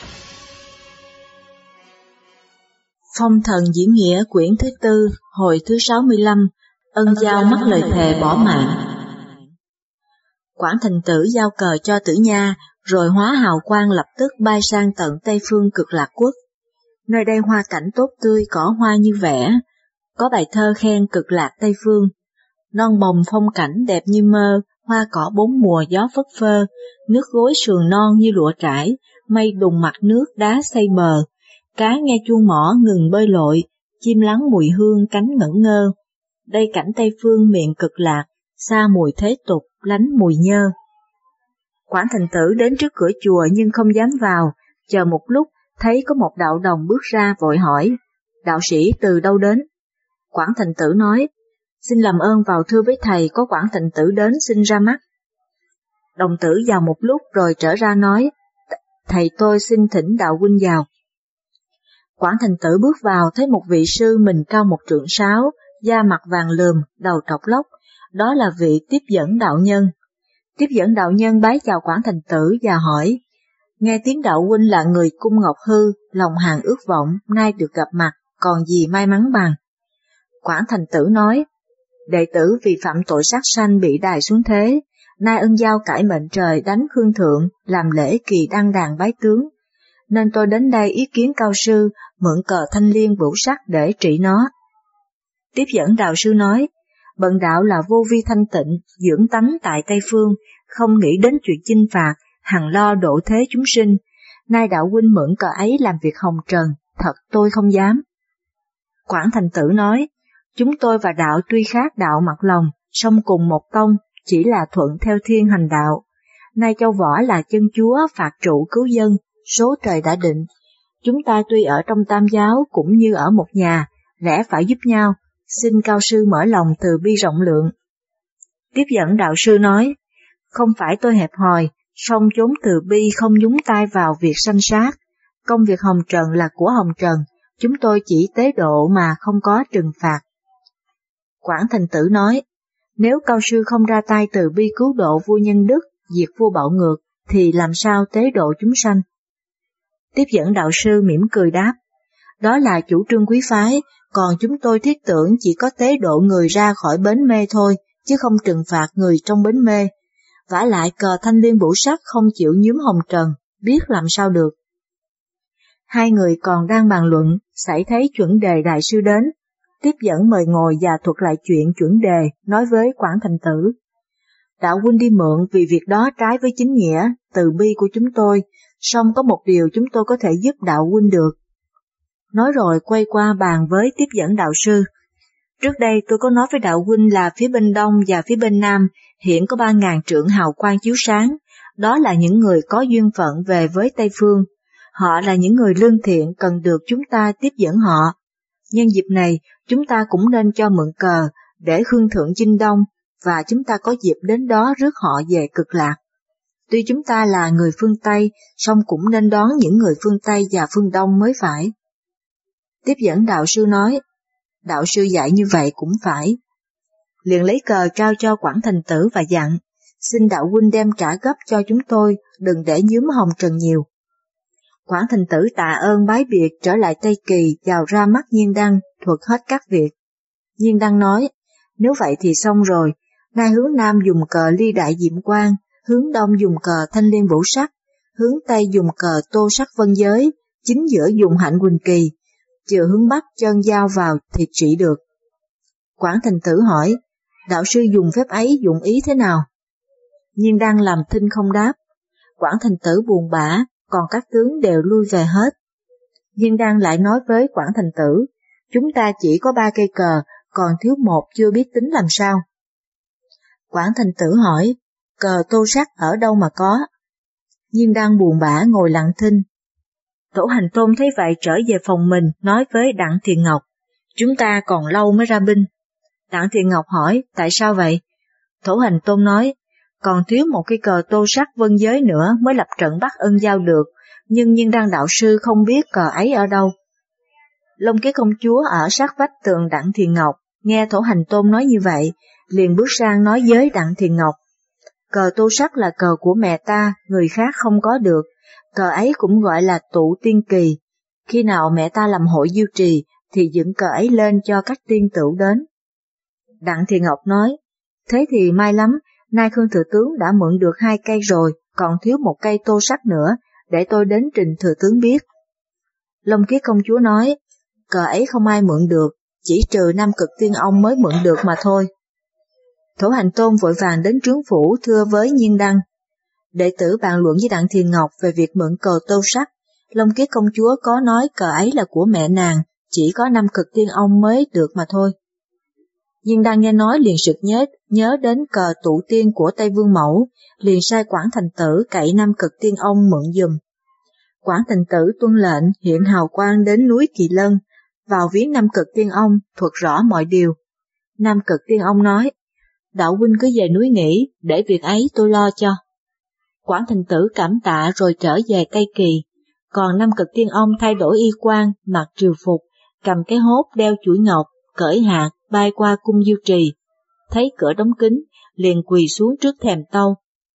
Phong thần diễn nghĩa quyển thứ 4, hồi thứ 65, ân giao mắc lời thề bỏ mạng. Quảng Thành Tử giao cờ cho Tử Nha, rồi hóa hào quang lập tức bay sang tận Tây phương Cực Lạc Quốc. Nơi đây hoa cảnh tốt tươi, cỏ hoa như vẽ, có bài thơ khen Cực Lạc Tây phương. Non bồng phong cảnh đẹp như mơ, hoa cỏ bốn mùa gió phất phơ, nước gối sườn non như lụa trải, mây đùng mặt nước đá xây bờ. Cá nghe chuông mỏ ngừng bơi lội, chim lắng mùi hương cánh ngẩn ngơ. Đây cảnh Tây phương miền Cực Lạc, xa mùi thế tục, lánh mùi nhơ. Quảng Thành Tử đến trước cửa chùa nhưng không dám vào, chờ một lúc thấy có một đạo đồng bước ra vội hỏi, đạo sĩ từ đâu đến? Quảng Thành Tử nói, xin làm ơn vào thưa với thầy, có Quảng Thành Tử đến xin ra mắt. Đồng tử vào một lúc rồi trở ra nói, thầy tôi xin thỉnh đạo huynh vào. Quảng Thành Tử bước vào thấy một vị sư mình cao 1 trượng 6, da mặt vàng lườm, đầu trọc lóc, đó là vị Tiếp Dẫn đạo nhân. Tiếp Dẫn đạo nhân bái chào Quảng Thành Tử và hỏi, nghe tiếng đạo huynh là người cung ngọc hư, lòng hàng ước vọng, nay được gặp mặt, còn gì may mắn bằng. Quảng Thành Tử nói, đệ tử vì phạm tội sát sanh bị đày xuống thế, nay ân giao cải mệnh trời đánh khương thượng, làm lễ kỳ đăng đàn bái tướng, nên tôi đến đây ý kiến cao sư, mượn cờ thanh liên vũ sắc để trị nó. Tiếp Dẫn đạo sư nói, bần đạo là vô vi thanh tịnh, dưỡng tánh tại Tây phương, không nghĩ đến chuyện chinh phạt, hằng lo độ thế chúng sinh. Nay đạo huynh mượn cờ ấy làm việc hồng trần, thật tôi không dám. Quảng Thành Tử nói, chúng tôi và đạo tuy khác đạo mặt lòng, song cùng một tông, chỉ là thuận theo thiên hành đạo. Nay Châu Võ là chân chúa phạt trụ cứu dân, số trời đã định. Chúng ta tuy ở trong tam giáo cũng như ở một nhà, lẽ phải giúp nhau, xin cao sư mở lòng từ bi rộng lượng. Tiếp Dẫn đạo sư nói, không phải tôi hẹp hòi, song chốn từ bi không nhúng tay vào việc sanh sát. Công việc hồng trần là của hồng trần, chúng tôi chỉ tế độ mà không có trừng phạt. Quảng Thành Tử nói, nếu cao sư không ra tay từ bi cứu độ vua nhân đức, diệt vua bạo ngược, thì làm sao tế độ chúng sanh? Tiếp Dẫn đạo sư mỉm cười đáp, đó là chủ trương quý phái, còn chúng tôi thiết tưởng chỉ có tế độ người ra khỏi bến mê thôi, chứ không trừng phạt người trong bến mê. Vả lại cờ thanh liên vũ sắc không chịu nhuốm hồng trần, biết làm sao được. Hai người còn đang bàn luận, xảy thấy chuẩn đề đại sư đến. Tiếp Dẫn mời ngồi và thuật lại chuyện chuẩn đề, nói với Quảng Thành Tử. Đạo huynh đi mượn vì việc đó trái với chính nghĩa, từ bi của chúng tôi, song có một điều chúng tôi có thể giúp đạo huynh được. Nói rồi quay qua bàn với Tiếp Dẫn đạo sư. Trước đây tôi có nói với đạo huynh là phía bên đông và phía bên nam hiện có 3.000 trượng hào quang chiếu sáng, đó là những người có duyên phận về với Tây phương. Họ là những người lương thiện cần được chúng ta tiếp dẫn họ. Nhân dịp này, chúng ta cũng nên cho mượn cờ để khương thượng chinh đông, và chúng ta có dịp đến đó rước họ về Cực Lạc. Tuy chúng ta là người phương Tây, song cũng nên đón những người phương Tây và phương Đông mới phải. Tiếp Dẫn đạo sư nói, đạo sư dạy như vậy cũng phải. Liền lấy cờ trao cho Quảng Thành Tử và dặn, xin đạo huynh đem trả gấp cho chúng tôi, đừng để nhuốm hồng trần nhiều. Quảng Thành Tử tạ ơn bái biệt trở lại Tây Kỳ, chào ra mắt Nhiên Đăng, thuật hết các việc. Nhiên Đăng nói, nếu vậy thì xong rồi, nay hướng Nam dùng cờ ly đại diệm quang, hướng Đông dùng cờ thanh liên vũ sắc, hướng Tây dùng cờ tô sắc vân giới, chính giữa dùng hạnh huỳnh kỳ, chừa hướng Bắc chân dao vào thì trị được. Quảng Thành Tử hỏi, đạo sư dùng phép ấy dụng ý thế nào? Nhiên Đăng làm thinh không đáp. Quảng Thành Tử buồn bã, còn các tướng đều lui về hết. Nhiên Đăng lại nói với Quảng Thành Tử, chúng ta chỉ có 3 cây cờ, còn thiếu 1 chưa biết tính làm sao. Quảng Thành Tử hỏi, cờ tô sắc ở đâu mà có? Nhiên Đăng buồn bã ngồi lặng thinh. Tổ Hành Tôn thấy vậy trở về phòng mình, nói với Đặng Thiền Ngọc, chúng ta còn lâu mới ra binh. Đặng Thiền Ngọc hỏi, tại sao vậy? Tổ Hành Tôn nói, còn thiếu 1 cây cờ tô sắc vân giới nữa mới lập trận bắt ân giao được, nhưng Nhiên Đăng đạo sư không biết cờ ấy ở đâu. Long Kế công chúa ở sát vách tường Đặng Thiền Ngọc, nghe Tổ Hành Tôn nói như vậy, liền bước sang nói với Đặng Thiền Ngọc, Cờ tô sắc là cờ của mẹ ta, người khác không có được, cờ ấy cũng gọi là tụ tiên kỳ. Khi nào mẹ ta làm hội diêu trì thì dựng cờ ấy lên cho các tiên tửu đến. Đặng Thiện Ngọc nói, thế thì may lắm, nay Khương Thừa Tướng đã mượn được 2 cây rồi, còn thiếu 1 cây tô sắc nữa, để tôi đến trình Thừa Tướng biết. Long Kiết công chúa nói, cờ ấy không ai mượn được, chỉ trừ Nam Cực Tiên Ông mới mượn được mà thôi. Thổ Hành Tôn vội vàng đến trướng phủ thưa với Nhiên Đăng. Đệ tử bàn luận với Đặng Thiền Ngọc về việc mượn cờ tô sắc. Long Kiết công chúa có nói cờ ấy là của mẹ nàng, chỉ có Nam Cực Tiên Ông mới được mà thôi. Nhiên Đăng nghe nói liền sực nhớ đến cờ tụ tiên của Tây Vương Mẫu, liền sai Quảng Thành Tử cậy Nam Cực Tiên Ông mượn giùm. Quảng Thành Tử tuân lệnh hiện hào quang đến núi Kỳ Lân, vào viếng Nam Cực Tiên Ông thuật rõ mọi điều. Nam Cực Tiên Ông nói, đạo huynh cứ về núi nghỉ, để việc ấy tôi lo cho. Quảng Thành Tử cảm tạ rồi trở về Tây Kỳ, còn Nam Cực Tiên Ông thay đổi y quan, mặc triều phục, cầm cái hốt đeo chuỗi ngọc, cởi hạt, bay qua cung diêu trì. Thấy cửa đóng kín, liền quỳ xuống trước thềm tâu.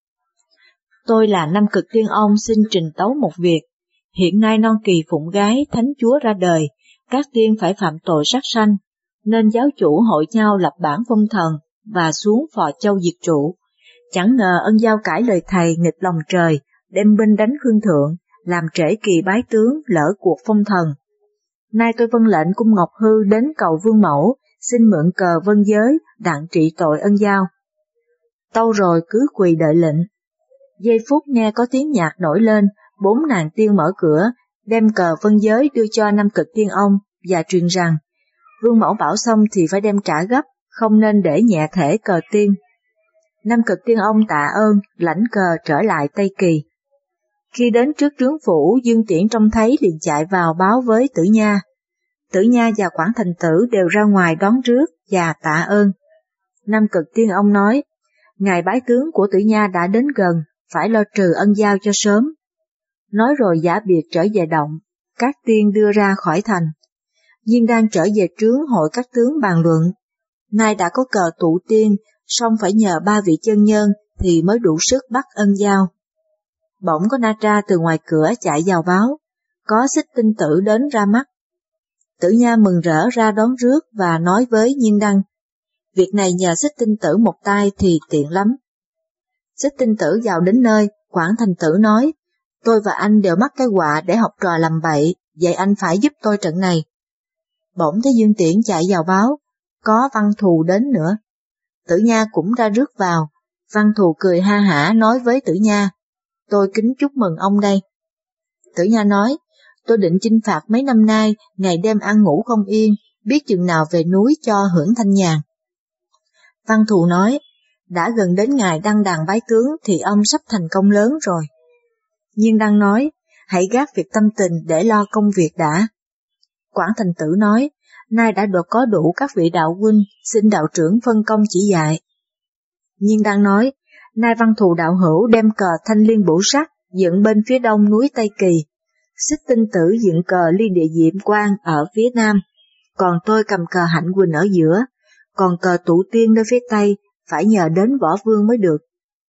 Tôi là Nam Cực Tiên Ông xin trình tấu một việc. Hiện nay non kỳ phụng gái thánh chúa ra đời, các tiên phải phạm tội sát sanh, nên giáo chủ hội nhau lập bản phong thần và xuống Phò Châu diệt trụ. Chẳng ngờ ân giao cãi lời thầy nghịch lòng trời, đem binh đánh Khương Thượng, làm trễ kỳ bái tướng, lỡ cuộc phong thần. Nay tôi vâng lệnh cung Ngọc Hư đến cầu Vương Mẫu, xin mượn cờ vân giới, đặng trị tội ân giao. Tâu rồi cứ quỳ đợi lệnh. Giây phút nghe có tiếng nhạc nổi lên, 4 nàng tiên mở cửa, đem cờ vân giới đưa cho Nam Cực Tiên Ông và truyền rằng, Vương Mẫu bảo xong thì phải đem trả gấp, không nên để nhẹ thể cờ tiên. Nam Cực Tiên Ông tạ ơn, lãnh cờ trở lại Tây Kỳ. Khi đến trước trướng phủ, Dương Tiễn trông thấy liền chạy vào báo với Tử Nha. Tử Nha và Quảng Thành Tử đều ra ngoài đón rước và tạ ơn. Nam Cực Tiên Ông nói, ngày bái tướng của Tử Nha đã đến gần, phải lo trừ ân giao cho sớm. Nói rồi giả biệt trở về động, các tiên đưa ra khỏi thành. Nhiên đang trở về trướng hội các tướng bàn luận. Nay đã có cờ tụ tiên, song phải nhờ 3 vị chân nhân thì mới đủ sức bắt ân giao. Bỗng có Na Tra từ ngoài cửa chạy vào báo, có Xích Tinh Tử đến ra mắt. Tử Nha mừng rỡ ra đón rước và nói với Nhiên Đăng, việc này nhờ Xích Tinh Tử một tay thì tiện lắm. Xích Tinh Tử vào đến nơi, Quảng Thành Tử nói, tôi và anh đều mắc cái họa để học trò làm bậy, vậy anh phải giúp tôi trận này. Bỗng thấy Dương Tiễn chạy vào báo, có Văn Thù đến nữa. Tử Nha cũng ra rước vào, Văn Thù cười ha hả nói với Tử Nha, tôi kính chúc mừng ông đây. Tử Nha nói, tôi định chinh phạt mấy năm nay, ngày đêm ăn ngủ không yên, biết chừng nào về núi cho hưởng thanh nhàn. Văn Thù nói, đã gần đến ngày đăng đàn bái tướng thì ông sắp thành công lớn rồi. Nhiên Đăng nói, hãy gác việc tâm tình để lo công việc đã. Quảng Thành Tử nói, nay đã được có đủ các vị đạo huynh, xin đạo trưởng phân công chỉ dạy. Nhiên Đăng nói, nay Văn Thù đạo hữu đem cờ thanh liên bửu sắc dựng bên phía đông núi Tây Kỳ, Xích Tinh Tử dựng cờ ly địa diệm quan ở phía nam, còn tôi cầm cờ hạnh quỳnh ở giữa, còn cờ tụ tiên nơi phía tây phải nhờ đến Võ Vương mới được.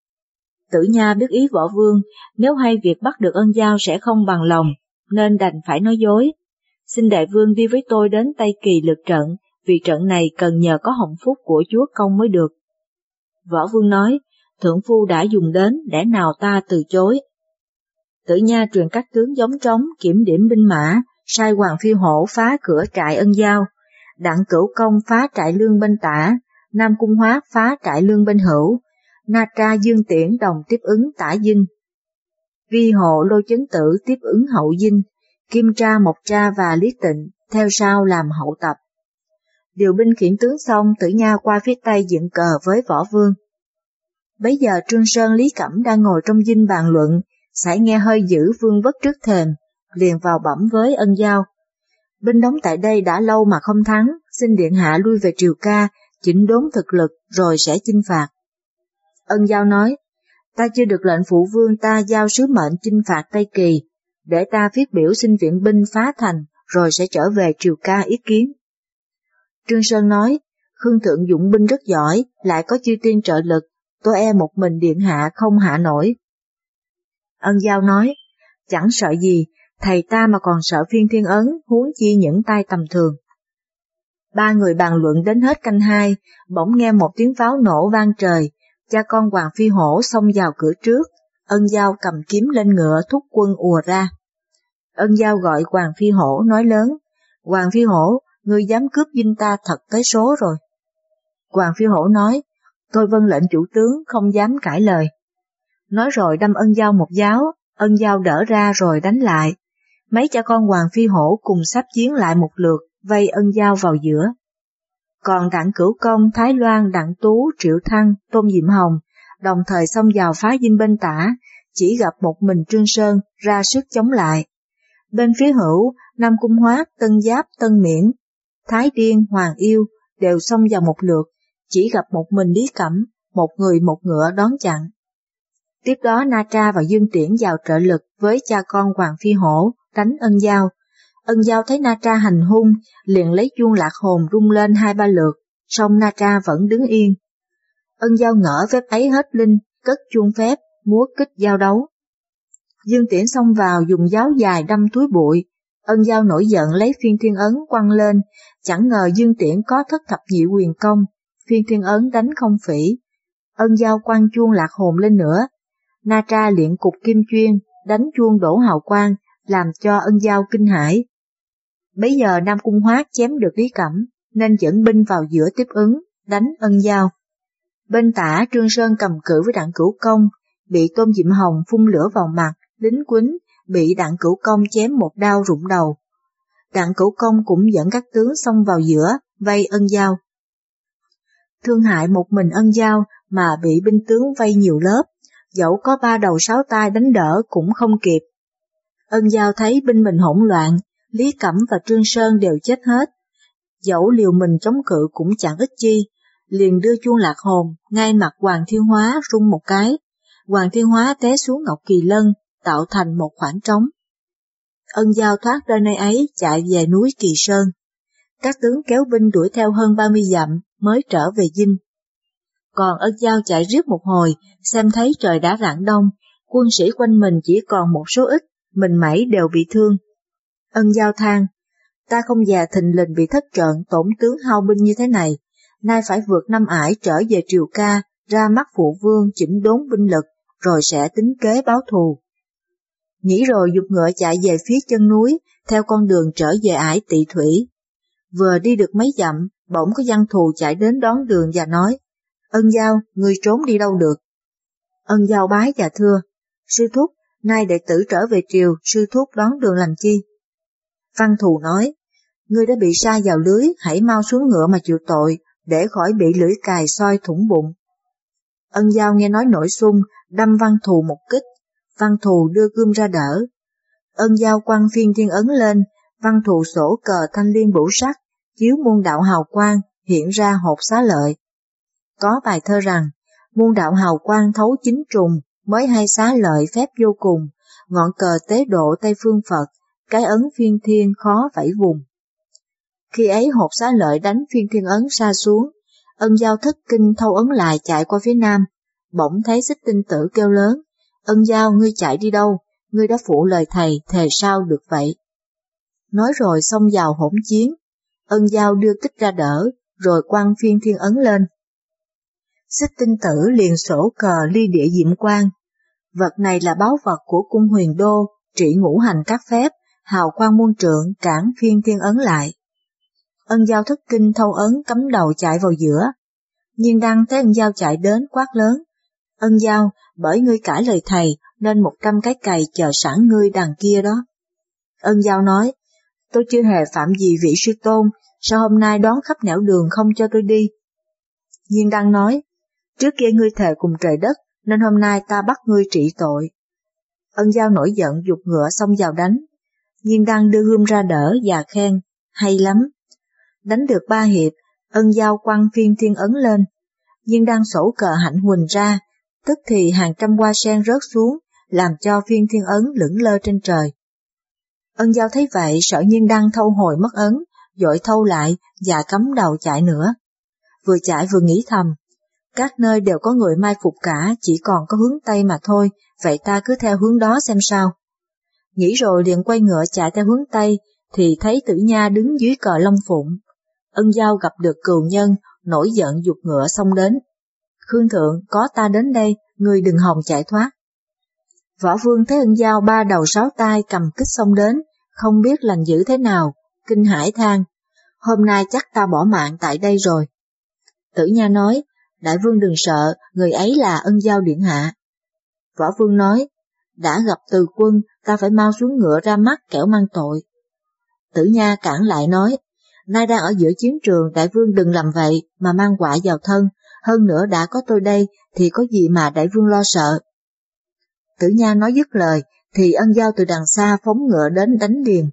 Tử Nha biết ý Võ Vương, nếu hay việc bắt được ân giao sẽ không bằng lòng, nên đành phải nói dối. Xin đại vương đi với tôi đến Tây Kỳ lượt trận, vì trận này cần nhờ có hồng phúc của chúa công mới được. Võ Vương nói, thượng phu đã dùng đến, để nào ta từ chối. Tử Nha truyền các tướng giống trống kiểm điểm binh mã, sai Hoàng Phi Hổ phá cửa trại ân giao, Đặng Cửu Công phá trại lương bên tả, Nam Cung Hoát phá trại lương bên hữu, Na Tra Dương Tiễn đồng tiếp ứng tả dinh. Vi Hộ Lô Chấn Tử tiếp ứng hậu dinh, Kim Tra Mộc Tra và Lý Tịnh theo sau làm hậu tập. Điều binh khiển tướng xong, Tử Nha qua phía tây dựng cờ với Võ Vương. Bấy giờ Trương Sơn Lý Cẩm đang ngồi trong dinh bàn luận, sải nghe hơi dữ vương vất trước thềm, liền vào bẩm với ân giao. Binh đóng tại đây đã lâu mà không thắng, xin điện hạ lui về triều ca, chỉnh đốn thực lực rồi sẽ chinh phạt. Ân giao nói, ta chưa được lệnh phụ vương ta giao sứ mệnh chinh phạt Tây Kỳ, để ta viết biểu xin viện binh phá thành, rồi sẽ trở về triều ca ý kiến. Trương Sơn nói, Khương Thượng dụng binh rất giỏi, lại có chư tiên trợ lực, tôi e một mình điện hạ không hạ nổi. Ân Dao nói, chẳng sợ gì, thầy ta mà còn sợ Phiên Thiên Ấn, huống chi những tay tầm thường. Ba người bàn luận đến hết canh 2, bỗng nghe một tiếng pháo nổ vang trời, cha con Hoàng Phi Hổ xông vào cửa trước, Ân Dao cầm kiếm lên ngựa thúc quân ùa ra. Ân Dao gọi Hoàng Phi Hổ nói lớn, Hoàng Phi Hổ, ngươi dám cướp dinh ta thật tới số rồi. Hoàng Phi Hổ nói, tôi vâng lệnh chủ tướng, không dám cãi lời. Nói rồi đâm Ân Dao một giáo, Ân Dao đỡ ra rồi đánh lại. Mấy cha con Hoàng Phi Hổ cùng sắp chiến lại một lượt, vây Ân Dao vào giữa. Còn Đặng Cửu Công, Thái Loan, Đặng Tú, Triệu Thăng, Tôn Diệm Hồng đồng thời xông vào phá dinh bên tả, chỉ gặp một mình Trương Sơn ra sức chống lại. Bên phía hữu, Nam Cung Hoát, Tân Giáp, Tân Miễn, Thái Điên, Hoàng Yêu đều xông vào một lượt, chỉ gặp một mình Lý Cẩm, một người một ngựa đón chặn. Tiếp đó Na Tra và Dương Tiễn vào trợ lực với cha con Hoàng Phi Hổ đánh Ân Dao. Ân Dao thấy Na Tra hành hung, liền lấy chuông lạc hồn rung lên 2-3 lượt, song Na Tra vẫn đứng yên. Ân Dao ngỡ phép ấy hết linh, cất chuông phép, múa kích giao đấu. Dương Tiễn xông vào dùng giáo dài đâm túi bụi, Ân Dao nổi giận lấy Phiên Thiên Ấn quăng lên, chẳng ngờ Dương Tiễn có thất thập nhị quyền công, Phiên Thiên Ấn đánh không phỉ. Ân Dao quăng chuông lạc hồn lên nữa, Na Tra luyện cục kim chuyên, đánh chuông đổ hào quang, làm cho Ân Dao kinh hãi. Bấy giờ Nam Cung Hoát chém được Lý Cẩm, nên dẫn binh vào giữa tiếp ứng, đánh Ân Dao. Bên tả Trương Sơn cầm cự với Đặng Cửu Công, bị Tôn Diệm Hồng phun lửa vào mặt, lính quýnh bị Đặng Cửu Công chém một đao rụng đầu. Đặng Cửu Công cũng dẫn các tướng xông vào giữa, vây Ân Dao. Thương hại một mình Ân Dao mà bị binh tướng vây nhiều lớp, dẫu có 3 đầu 6 tay đánh đỡ cũng không kịp. Ân Dao thấy binh mình hỗn loạn, Lý Cẩm và Trương Sơn đều chết hết, dẫu liều mình chống cự cũng chẳng ích chi, liền đưa chuông lạc hồn ngay mặt Hoàng Thiên Hóa rung một cái, Hoàng Thiên Hóa té xuống Ngọc Kỳ Lân, tạo thành một khoảng trống. Ân Dao thoát ra nơi ấy chạy về núi Kỳ Sơn. Các tướng kéo binh đuổi theo hơn 30 dặm mới trở về dinh. Còn Ân Dao chạy riết một hồi, xem thấy trời đã rạng đông, quân sĩ quanh mình chỉ còn một số ít, mình mẩy đều bị thương. Ân Dao than, ta không già thình lình bị thất trận tổn tướng hao binh như thế này, nay phải vượt năm ải trở về Triều Ca, ra mắt phụ vương chỉnh đốn binh lực, rồi sẽ tính kế báo thù. Nghĩ rồi giục ngựa chạy về phía chân núi, theo con đường trở về ải Tị Thủy. Vừa đi được mấy dặm, bỗng có văn thù chạy đến đón đường và nói, Ân Dao, ngươi trốn đi đâu được? Ân Dao bái và thưa, sư thúc, nay đệ tử trở về triều, sư thúc đón đường làm chi? Văn thù nói, ngươi đã bị sa vào lưới, hãy mau xuống ngựa mà chịu tội, để khỏi bị lưỡi cài soi thủng bụng. Ân Dao nghe nói nổi xung, đâm Văn thù một kích, Văn thù đưa gươm ra đỡ. Ân Dao quăng Phiên Thiên Ấn lên, Văn thù sổ cờ thanh liên bửu sắc, chiếu muôn đạo hào quang, hiện ra hột xá lợi. Có bài thơ rằng, muôn đạo hào quang thấu chính trùng, mới hay xá lợi phép vô cùng, ngọn cờ tế độ Tây Phương Phật, cái ấn Phiên Thiên khó vẫy vùng. Khi ấy hột xá lợi đánh Phiên Thiên Ấn sa xuống, Ân Dao thất kinh thâu ấn lại chạy qua phía nam, bỗng thấy Xích Tinh Tử kêu lớn, Ân Dao ngươi chạy đi đâu, ngươi đã phụ lời thầy, thề sao được vậy? Nói rồi xông vào hỗn chiến, Ân Dao đưa kích ra đỡ, rồi quăng Phiên Thiên Ấn lên. Xích Tinh Tử liền sổ cờ ly địa diệm quang. Vật này là báu vật của cung Huyền Đô, trị ngũ hành các phép, hào quang muôn trượng cản Phiên Thiên Ấn lại. Ân Dao thất kinh thâu ấn cắm đầu chạy vào giữa. Nhiên Đăng thấy Ân Dao chạy đến quát lớn, Ân Dao, bởi ngươi cãi lời thầy nên 100 cái cày chờ sẵn ngươi đằng kia đó. Ân Dao nói, tôi chưa hề phạm gì vị sư tôn, sao hôm nay đón khắp nẻo đường không cho tôi đi? Nhiên Đăng nói, trước kia ngươi thề cùng trời đất, nên hôm nay ta bắt ngươi trị tội. Ân Dao nổi giận giục ngựa xông vào đánh. Nhiên Đăng đưa gươm ra đỡ và khen, hay lắm. Đánh được 3 hiệp, Ân Dao quăng Phiên Thiên Ấn lên. Nhiên Đăng sổ cờ hạnh huỳnh ra, tức thì hàng trăm hoa sen rớt xuống, làm cho Phiên Thiên Ấn lững lơ trên trời. Ân Dao thấy vậy sợ Nhiên Đăng thâu hồi mất ấn, vội thâu lại và cắm đầu chạy nữa. Vừa chạy vừa nghĩ thầm, Các nơi đều có người mai phục cả, chỉ còn có hướng Tây mà thôi, vậy ta cứ theo hướng đó xem sao. Nghĩ rồi liền quay ngựa chạy theo hướng Tây, thì thấy Tử Nha đứng dưới cờ Long Phụng. Ân Dao gặp được cừu nhân, nổi giận giục ngựa xông đến. Khương thượng, có ta đến đây, ngươi đừng hòng chạy thoát. Võ Vương thấy Ân Dao ba đầu sáu tay cầm kích xông đến, không biết lành dữ thế nào, kinh hãi than, hôm nay chắc ta bỏ mạng tại đây rồi. Tử Nha nói, đại vương đừng sợ, người ấy là Ân Dao điện hạ. Võ Vương nói, đã gặp Từ quân, ta phải mau xuống ngựa ra mắt kẻo mang tội. Tử Nha cản lại nói, nay đang ở giữa chiến trường, đại vương đừng làm vậy mà mang họa vào thân, hơn nữa đã có tôi đây thì có gì mà đại vương lo sợ. Tử Nha nói dứt lời, thì Ân Dao từ đằng xa phóng ngựa đến đánh liền.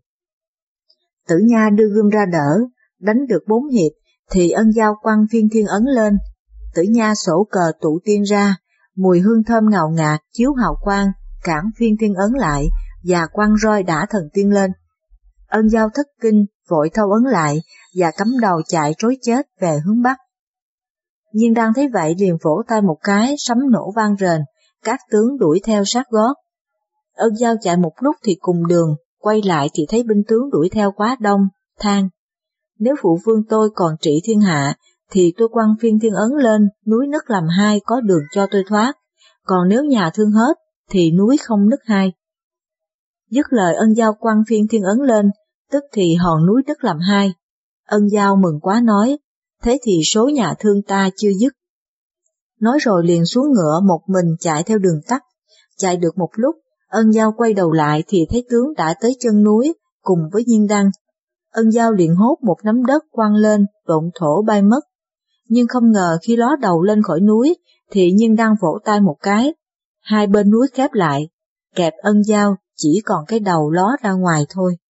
Tử Nha đưa gươm ra đỡ, đánh được 4 hiệp, thì Ân Dao quăng Phiên Thiên Ấn lên. Tử Nha sổ cờ tụ tiên ra, mùi hương thơm ngào ngạt chiếu hào quang, cản Phiên Thiên Ấn lại và quăng roi đả thần tiên lên. Ân Dao thất kinh, vội thâu ấn lại và cắm đầu chạy trối chết về hướng Bắc. Nhiên Đăng thấy vậy liền vỗ tay một cái, sấm nổ vang rền, các tướng đuổi theo sát gót. Ân Dao chạy một lúc thì cùng đường, quay lại thì thấy binh tướng đuổi theo quá đông, than. Nếu phụ vương tôi còn trị thiên hạ, thì tôi quăng Phiên Thiên Ấn lên, núi nứt làm hai có đường cho tôi thoát, còn nếu nhà thương hết, thì núi không nứt hai. Dứt lời Ân Dao quăng Phiên Thiên Ấn lên, tức thì hòn núi nứt làm hai. Ân Dao mừng quá nói, thế thì số nhà thương ta chưa dứt. Nói rồi liền xuống ngựa một mình chạy theo đường tắt, chạy được một lúc, Ân Dao quay đầu lại thì thấy tướng đã tới chân núi cùng với Nhiên Đăng. Ân Dao liền hốt một nắm đất quăng lên, độn thổ bay mất. Nhưng không ngờ khi ló đầu lên khỏi núi, thì Nhiên Đăng vỗ tay một cái, hai bên núi khép lại, kẹp Ân Dao chỉ còn cái đầu ló ra ngoài thôi.